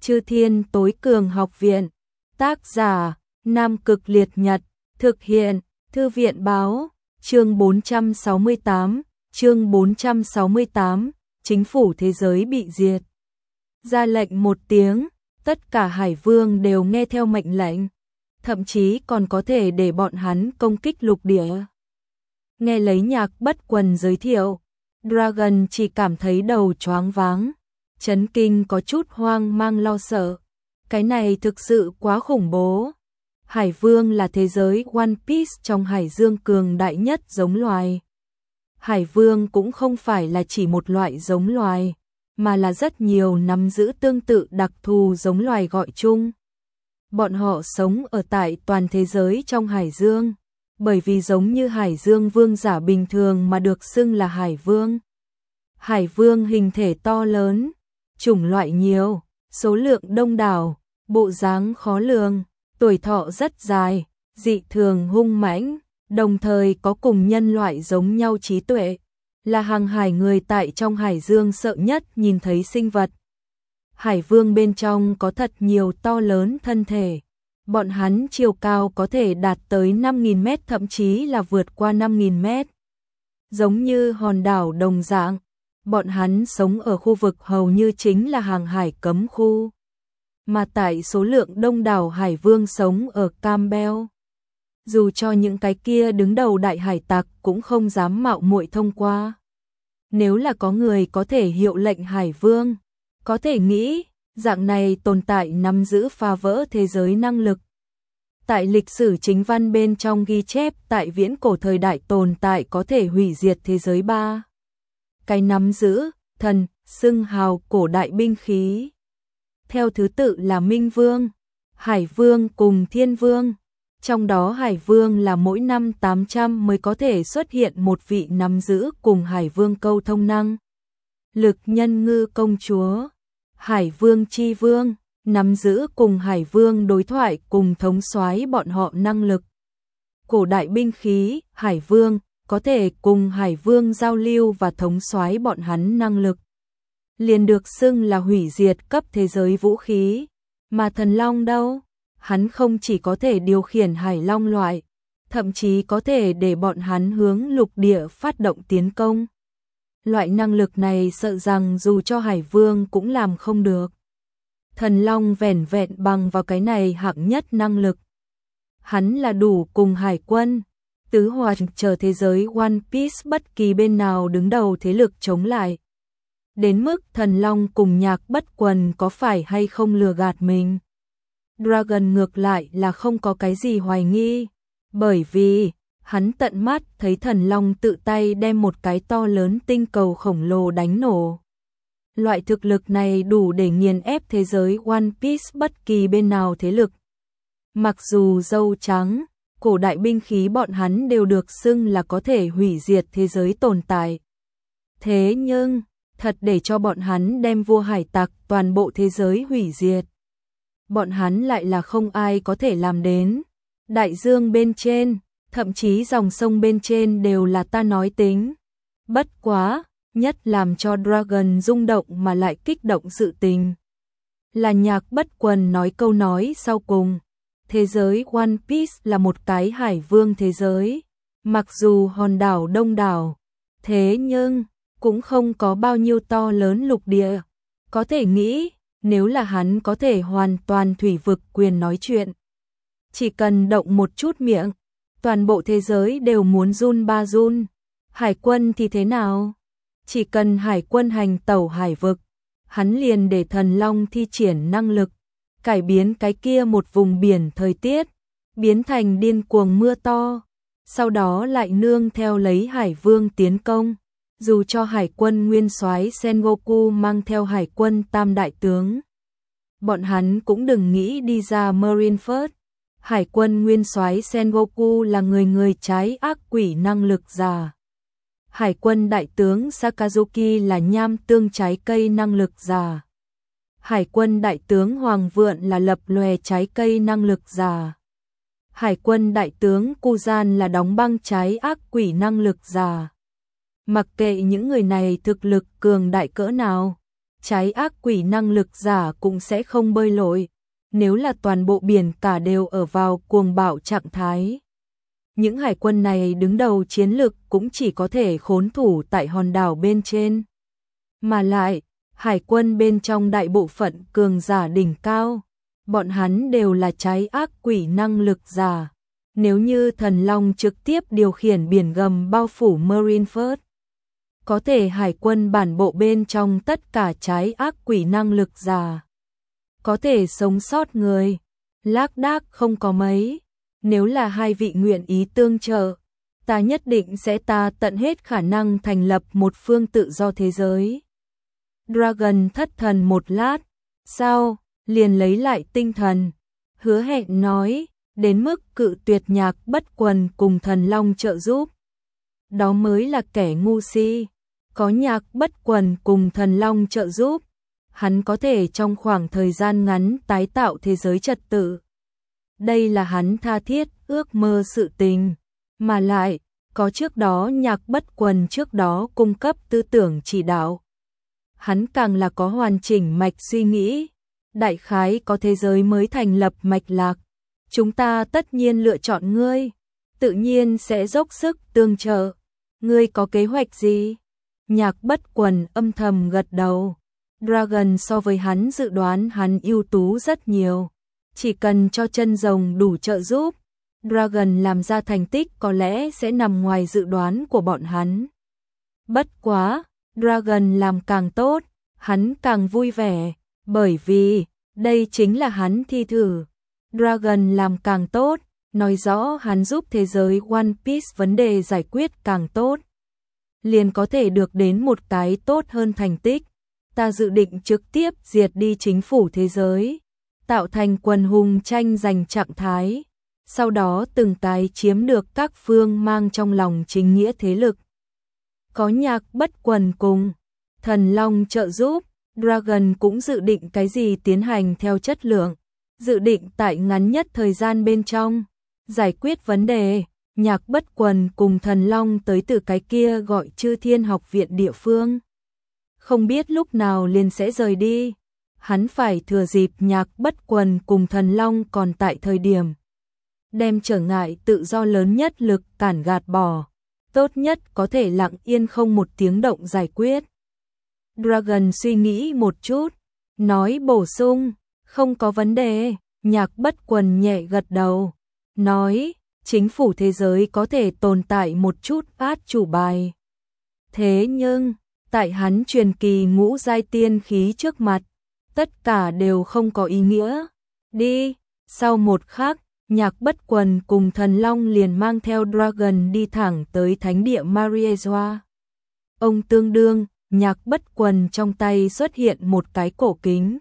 Chư Thiên Tối Cường Học Viện. Tác giả: Nam Cực Liệt Nhật. Thực hiện: Thư viện báo. Chương 468. Chính phủ thế giới bị diệt. Ra lệnh một tiếng, tất cả hải vương đều nghe theo mệnh lệnh, thậm chí còn có thể để bọn hắn công kích lục địa. Nghe lấy Nhạc Bất Quần giới thiệu, Dragon chỉ cảm thấy đầu choáng váng, chấn kinh, có chút hoang mang lo sợ. Cái này thực sự quá khủng bố. Hải vương là thế giới One Piece trong hải dương cường đại nhất giống loài. Hải vương cũng không phải là chỉ một loại giống loài, mà là rất nhiều nắm giữ tương tự đặc thù giống loài gọi chung. Bọn họ sống ở tại toàn thế giới trong hải dương, bởi vì giống như hải dương vương giả bình thường mà được xưng là hải vương. Hải vương hình thể to lớn, chủng loại nhiều, số lượng đông đảo, bộ dáng khó lường, tuổi thọ rất dài, dị thường hung mãnh, đồng thời có cùng nhân loại giống nhau trí tuệ, là hàng hải người tại trong hải dương sợ nhất nhìn thấy sinh vật. Hải vương bên trong có thật nhiều to lớn thân thể, bọn hắn chiều cao có thể đạt tới 5.000 mét, thậm chí là vượt qua 5.000 mét. Giống như hòn đảo đồng dạng, bọn hắn sống ở khu vực hầu như chính là hàng hải cấm khu. Mà tại số lượng đông đảo hải vương sống ở Campbell, dù cho những cái kia đứng đầu đại hải tặc cũng không dám mạo muội thông qua. Nếu là có người có thể hiệu lệnh hải vương, có thể nghĩ, dạng này tồn tại nắm giữ phá vỡ thế giới năng lực. Tại lịch sử chính văn bên trong ghi chép, tại viễn cổ thời đại tồn tại có thể hủy diệt thế giới ba cái nắm giữ thần xưng hào cổ đại binh khí. Theo thứ tự là Minh Vương, Hải Vương cùng Thiên Vương. Trong đó Hải Vương là mỗi năm 800 mới có thể xuất hiện một vị nắm giữ cùng Hải Vương câu thông năng lực nhân ngư công chúa. Hải Vương Chi Vương nắm giữ cùng Hải Vương đối thoại cùng thống soái bọn họ năng lực. Cổ đại binh khí, Hải Vương có thể cùng Hải Vương giao lưu và thống soái bọn hắn năng lực. Liền được xưng là hủy diệt cấp thế giới vũ khí. Mà Thần Long đâu? Hắn không chỉ có thể điều khiển hải long loại, thậm chí có thể để bọn hắn hướng lục địa phát động tiến công. Loại năng lực này sợ rằng dù cho Hải Vương cũng làm không được. Thần Long vẻn vẹn bằng vào cái này hạng nhất năng lực, hắn là đủ cùng hải quân, tứ hoạt chờ thế giới One Piece bất kỳ bên nào đứng đầu thế lực chống lại. Đến mức Thần Long cùng Nhạc Bất Quần có phải hay không lừa gạt mình? Dragon ngược lại là không có cái gì hoài nghi, bởi vì hắn tận mắt thấy Thần Long tự tay đem một cái to lớn tinh cầu khổng lồ đánh nổ. Loại thực lực này đủ để nghiền ép thế giới One Piece bất kỳ bên nào thế lực. Mặc dù dâu trắng, cổ đại binh khí bọn hắn đều được xưng là có thể hủy diệt thế giới tồn tại. Thế nhưng, thật để cho bọn hắn đem vua hải tặc toàn bộ thế giới hủy diệt, bọn hắn lại là không ai có thể làm đến. Đại dương bên trên, thậm chí dòng sông bên trên đều là ta nói tính. Bất quá, nhất làm cho Dragon rung động mà lại kích động sự tình là Nhạc Bất Quần nói câu nói sau cùng. Thế giới One Piece là một cái hải vương thế giới, mặc dù hòn đảo đông đảo, thế nhưng cũng không có bao nhiêu to lớn lục địa. Có thể nghĩ, nếu là hắn có thể hoàn toàn thủy vực quyền nói chuyện, chỉ cần động một chút miệng, toàn bộ thế giới đều muốn run ba run. Hải quân thì thế nào? Chỉ cần hải quân hành tẩu hải vực, hắn liền để Thần Long thi triển năng lực, cải biến cái kia một vùng biển thời tiết, biến thành điên cuồng mưa to, sau đó lại nương theo lấy Hải Vương tiến công. Dù cho hải quân nguyên soái Sengoku mang theo hải quân tam đại tướng, bọn hắn cũng đừng nghĩ đi ra Marineford. Hải quân nguyên soái Sengoku là người trái ác quỷ năng lực giả. Hải quân đại tướng Sakazuki là nham tương trái cây năng lực giả. Hải quân đại tướng Hoàng Vượn là lập lòe trái cây năng lực giả. Hải quân đại tướng Kuzan là đóng băng trái ác quỷ năng lực giả. Mặc kệ những người này thực lực cường đại cỡ nào, trái ác quỷ năng lực giả cũng sẽ không bơi lội. Nếu là toàn bộ biển cả đều ở vào cuồng bạo trạng thái, những hải quân này đứng đầu chiến lực cũng chỉ có thể khốn thủ tại hòn đảo bên trên. Mà lại, hải quân bên trong đại bộ phận cường giả đỉnh cao, bọn hắn đều là trái ác quỷ năng lực giả. Nếu như Thần Long trực tiếp điều khiển biển gầm bao phủ Marineford, có thể hải quân bản bộ bên trong tất cả trái ác quỷ năng lực giả, có thể sống sót người, lác đác không có mấy. Nếu là hai vị nguyện ý tương trợ, ta nhất định sẽ tận hết khả năng thành lập một phương tự do thế giới. Dragon thất thần một lát, sau, liền lấy lại tinh thần, hứa hẹn nói, đến mức cự tuyệt Nhạc Bất Quần cùng Thần Long trợ giúp. Đó mới là kẻ ngu si, có Nhạc Bất Quần cùng Thần Long trợ giúp, hắn có thể trong khoảng thời gian ngắn tái tạo thế giới trật tự. Đây là hắn tha thiết ước mơ sự tình, mà lại, có trước đó Nhạc Bất Quần trước đó cung cấp tư tưởng chỉ đạo. Hắn càng là có hoàn chỉnh mạch suy nghĩ, đại khái có thế giới mới thành lập mạch lạc. Chúng ta tất nhiên lựa chọn ngươi, tự nhiên sẽ dốc sức tương trợ. Ngươi có kế hoạch gì? Nhạc Bất Quần âm thầm gật đầu. Dragon so với hắn dự đoán hắn ưu tú rất nhiều. Chỉ cần cho chân rồng đủ trợ giúp, Dragon làm ra thành tích có lẽ sẽ nằm ngoài dự đoán của bọn hắn. Bất quá, Dragon làm càng tốt, hắn càng vui vẻ, bởi vì đây chính là hắn thi thử. Dragon làm càng tốt, nói rõ hắn giúp thế giới One Piece vấn đề giải quyết càng tốt, liền có thể được đến một cái tốt hơn thành tích. Ta dự định trực tiếp diệt đi chính phủ thế giới, tạo thành quần hùng tranh giành trạng thái, sau đó từng cái chiếm được các phương mang trong lòng chính nghĩa thế lực. Có Nhạc Bất Quần cùng Thần Long trợ giúp, Dragon cũng dự định cái gì tiến hành theo chất lượng, dự định tại ngắn nhất thời gian bên trong giải quyết vấn đề. Nhạc Bất Quần cùng Thần Long tới từ cái kia gọi Chư Thiên học viện địa phương, không biết lúc nào liền sẽ rời đi. Hắn phải thừa dịp Nhạc Bất Quần cùng Thần Long còn tại thời điểm, đem trở ngại tự do lớn nhất lực cản gạt bỏ, tốt nhất có thể lặng yên không một tiếng động giải quyết. Dragon suy nghĩ một chút, nói bổ sung, không có vấn đề. Nhạc Bất Quần nhẹ gật đầu, nói, chính phủ thế giới có thể tồn tại một chút át chủ bài. Thế nhưng, tại hắn truyền kỳ ngũ giai tiên khí trước mặt, tất cả đều không có ý nghĩa. Đi, sau một khắc, Nhạc Bất Quần cùng Thần Long liền mang theo Dragon đi thẳng tới thánh địa Mariezwa. Ông tương đương, Nhạc Bất Quần trong tay xuất hiện một cái cổ kính,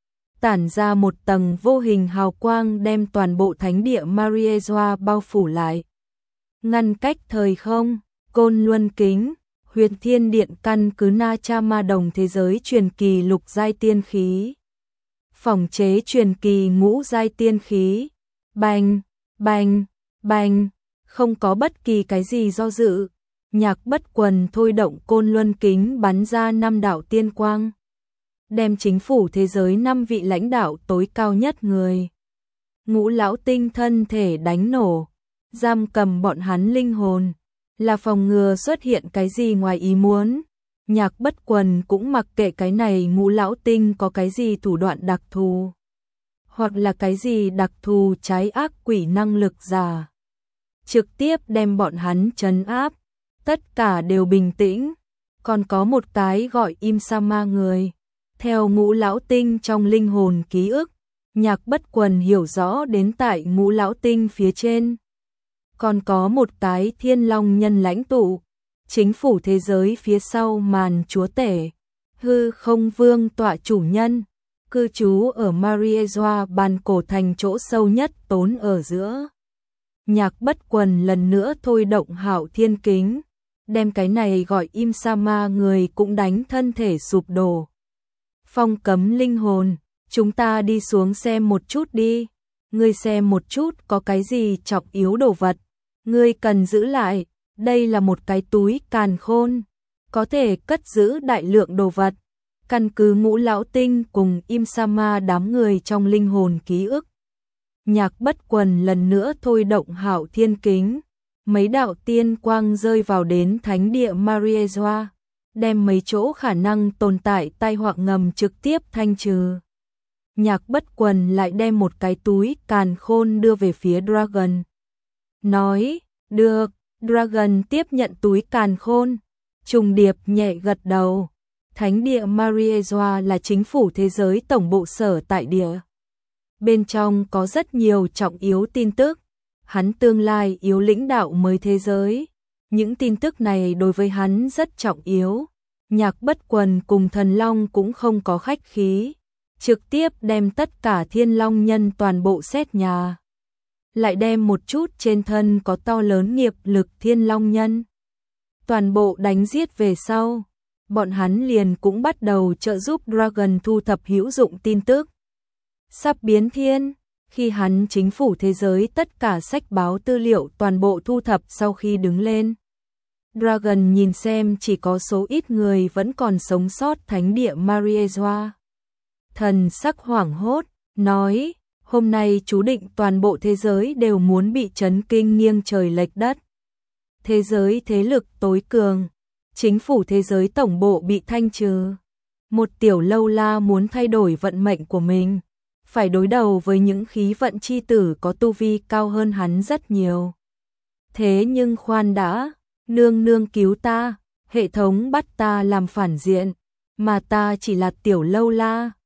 tản ra một tầng vô hình hào quang đem toàn bộ thánh địa Mariezwa bao phủ lại. Ngăn cách thời không, Côn Luân kính, Huyền Thiên Điện căn cứ Na Cha Ma Đồng thế giới truyền kỳ lục giai tiên khí, phòng chế truyền kỳ ngũ giai tiên khí. Bành, bành, bành, không có bất kỳ cái gì do dự. Nhạc Bất Quần thôi động Côn Luân kính bắn ra 5 đạo tiên quang, đem chính phủ thế giới 5 vị lãnh đạo tối cao nhất người Ngũ Lão Tinh thân thể đánh nổ, giam cầm bọn hắn linh hồn, là phòng ngừa xuất hiện cái gì ngoài ý muốn. Nhạc Bất Quần cũng mặc kệ cái này Ngũ Lão Tinh có cái gì thủ đoạn đặc thù, hoặc là cái gì đặc thù trái ác quỷ năng lực giả, trực tiếp đem bọn hắn trấn áp, tất cả đều bình tĩnh. Còn có một cái gọi Im Sama người, theo Ngũ Lão Tinh trong linh hồn ký ức, Nhạc Bất Quần hiểu rõ đến tại Ngũ Lão Tinh phía trên còn có một cái Thiên Long nhân lãnh tụ, chính phủ thế giới phía sau màn chúa tể, Hư Không Vương tọa chủ nhân, cư trú ở Mariezwa bàn cổ thành chỗ sâu nhất tốn ở giữa. Nhạc Bất Quần lần nữa thôi động Hạo Thiên kính, đem cái này gọi Im Sama người cũng đánh thân thể sụp đổ. Phong cấm linh hồn, chúng ta đi xuống xem một chút đi. Ngươi xem một chút có cái gì trọng yếu đồ vật, ngươi cần giữ lại. Đây là một cái túi càn khôn, có thể cất giữ đại lượng đồ vật. căn cứ Ngũ Lão Tinh cùng Im Sama đám người trong linh hồn ký ức. Nhạc Bất Quần lần nữa thôi động Hạo Thiên Kính, mấy đạo tiên quang rơi vào đến thánh địa Mariezwa, đem mấy chỗ khả năng tồn tại tai họa ngầm trực tiếp thanh trừ. Nhạc Bất Quần lại đem một cái túi càn khôn đưa về phía Dragon. Nói, được, Dragon tiếp nhận túi càn khôn, trùng điệp nhẹ gật đầu. Thánh địa Mariezwa là chính phủ thế giới tổng bộ sở tại địa. Bên trong có rất nhiều trọng yếu tin tức. Hắn tương lai yếu lĩnh đạo mới thế giới. Những tin tức này đối với hắn rất trọng yếu. Nhạc Bất Quần cùng Thần Long cũng không có khách khí. Trực tiếp đem tất cả Thiên Long nhân toàn bộ xét nhà. Lại đem một chút trên thân có to lớn nghiệp lực Thiên Long nhân. Toàn bộ đánh giết về sau. Bọn hắn liền cũng bắt đầu trợ giúp Dragon thu thập hữu dụng tin tức. Sắp biến thiên, khi hắn chính phủ thế giới tất cả sách báo tư liệu toàn bộ thu thập sau khi đứng lên. Dragon nhìn xem chỉ có số ít người vẫn còn sống sót thánh địa Mariezwa. Thần sắc hoảng hốt, nói, hôm nay chú định toàn bộ thế giới đều muốn bị chấn kinh nghiêng trời lệch đất. Thế giới thế lực tối cường. Chính phủ thế giới tổng bộ bị thanh trừ. Một tiểu lâu la muốn thay đổi vận mệnh của mình, phải đối đầu với những khí vận chi tử có tu vi cao hơn hắn rất nhiều. Thế nhưng khoan đã, nương nương cứu ta, hệ thống bắt ta làm phản diện, mà ta chỉ là tiểu lâu la,